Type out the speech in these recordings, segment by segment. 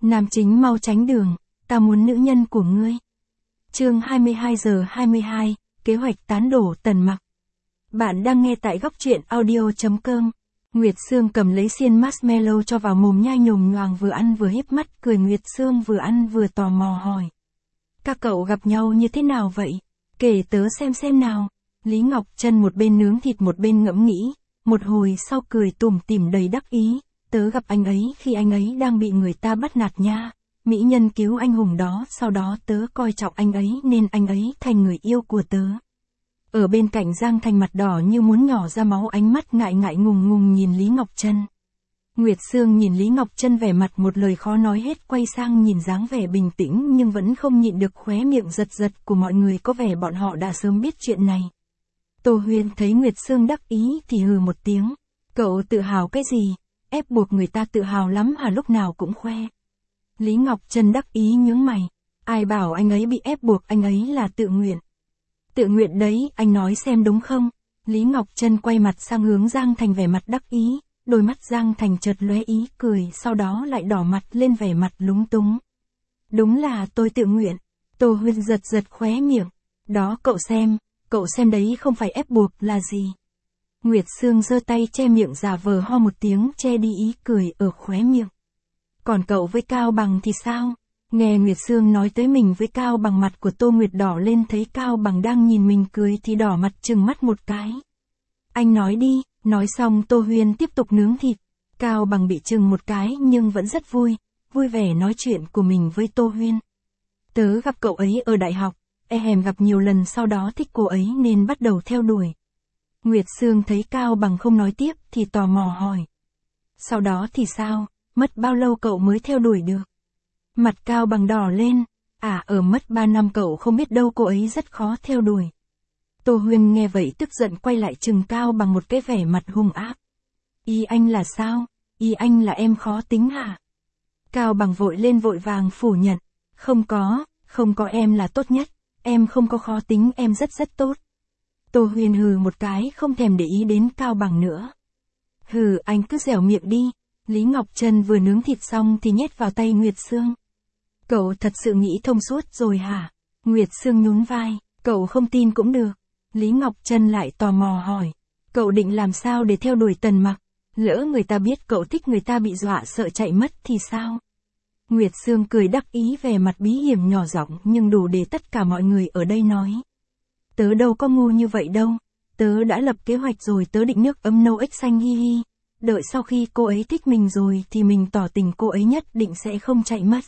Nam chính mau tránh đường, ta muốn nữ nhân của ngươi. Chương 22:22, kế hoạch tán đổ Tần Mặc. Bạn đang nghe tại góc truyện audio.com. Nguyệt Sương cầm lấy xiên marshmallow cho vào mồm nhai nhồm nhoàng, vừa ăn vừa híp mắt cười. Nguyệt Sương vừa ăn vừa tò mò hỏi: các cậu gặp nhau như thế nào vậy? Kể tớ xem nào. Lý Ngọc Trân một bên nướng thịt một bên ngẫm nghĩ, một hồi sau cười tủm tỉm đầy đắc ý. Tớ gặp anh ấy khi anh ấy đang bị người ta bắt nạt nha. Mỹ nhân cứu anh hùng đó, sau đó tớ coi trọng anh ấy nên anh ấy thành người yêu của tớ. Ở bên cạnh Giang Thành mặt đỏ như muốn nhỏ ra máu, ánh mắt ngại ngại ngùng ngùng nhìn Lý Ngọc Trân. Nguyệt Sương nhìn Lý Ngọc Trân vẻ mặt một lời khó nói hết, quay sang nhìn dáng vẻ bình tĩnh nhưng vẫn không nhịn được khóe miệng giật giật của mọi người, có vẻ bọn họ đã sớm biết chuyện này. Tô Huyên thấy Nguyệt Sương đắc ý thì hừ một tiếng. Cậu tự hào cái gì? Ép buộc người ta tự hào lắm hả, lúc nào cũng khoe. Lý Ngọc Trân đắc ý nhướng mày. Ai bảo anh ấy bị ép buộc, anh ấy là tự nguyện. Tự nguyện đấy, anh nói xem đúng không? Lý Ngọc Trân quay mặt sang hướng Giang Thành vẻ mặt đắc ý. Đôi mắt Giang Thành chợt lóe ý cười, sau đó lại đỏ mặt lên vẻ mặt lúng túng. Đúng là tôi tự nguyện. Tô Huyên giật khóe miệng. Đó cậu xem đấy, không phải ép buộc là gì? Nguyệt Sương giơ tay che miệng giả vờ ho một tiếng che đi ý cười ở khóe miệng. Còn cậu với Cao Bằng thì sao? Nghe Nguyệt Sương nói tới mình với Cao Bằng, mặt của Tô Nguyệt đỏ lên, thấy Cao Bằng đang nhìn mình cười thì đỏ mặt trừng mắt một cái. Anh nói đi. Nói xong Tô Huyên tiếp tục nướng thịt. Cao Bằng bị trừng một cái nhưng vẫn rất vui vẻ nói chuyện của mình với Tô Huyên. Tớ gặp cậu ấy ở đại học, em gặp nhiều lần, sau đó thích cô ấy nên bắt đầu theo đuổi. Nguyệt Sương thấy Cao Bằng không nói tiếp thì tò mò hỏi. Sau đó thì sao? Mất bao lâu cậu mới theo đuổi được? Mặt Cao Bằng đỏ lên. Mất 3 năm cậu không biết đâu, cô ấy rất khó theo đuổi. Tô Huyên nghe vậy tức giận quay lại chừng Cao Bằng một cái vẻ mặt hung ác. Ý anh là sao? Ý anh là em khó tính hả? Cao Bằng vội lên vội vàng phủ nhận. Không có, em là tốt nhất. Em không có khó tính, em rất tốt. Tô Huyên hừ một cái, không thèm để ý đến Cao Bằng nữa. Hừ, anh cứ dẻo miệng đi. Lý Ngọc Trân vừa nướng thịt xong thì nhét vào tay Nguyệt Sương. Cậu thật sự nghĩ thông suốt rồi hả? Nguyệt Sương nhún vai. Cậu không tin cũng được. Lý Ngọc Trân lại tò mò hỏi. Cậu định làm sao để theo đuổi Tần Mặc? Lỡ người ta biết cậu thích người ta bị dọa sợ chạy mất thì sao? Nguyệt Sương cười đắc ý, vẻ mặt bí hiểm nhỏ giọng nhưng đủ để tất cả mọi người ở đây nói. Tớ đâu có ngu như vậy đâu. Tớ đã lập kế hoạch rồi, tớ định nước ấm nâu ếch xanh hi hi. Đợi sau khi cô ấy thích mình rồi thì mình tỏ tình, cô ấy nhất định sẽ không chạy mất.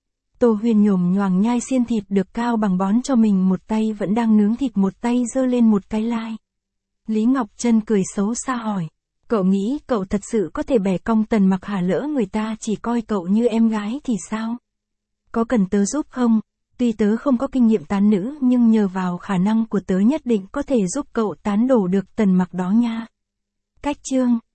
Tô Huyên nhồm nhoàng nhai xiên thịt được Cao Bằng bón cho mình, một tay vẫn đang nướng thịt, một tay giơ lên một cái lai. Lý Ngọc Trân cười xấu xa hỏi. Cậu nghĩ cậu thật sự có thể bẻ cong Tần Mặc hả? Lỡ người ta chỉ coi cậu như em gái thì sao? Có cần tớ giúp không? Tuy tớ không có kinh nghiệm tán nữ nhưng nhờ vào khả năng của tớ nhất định có thể giúp cậu tán đổ được Tần Mặc đó nha. Cách chương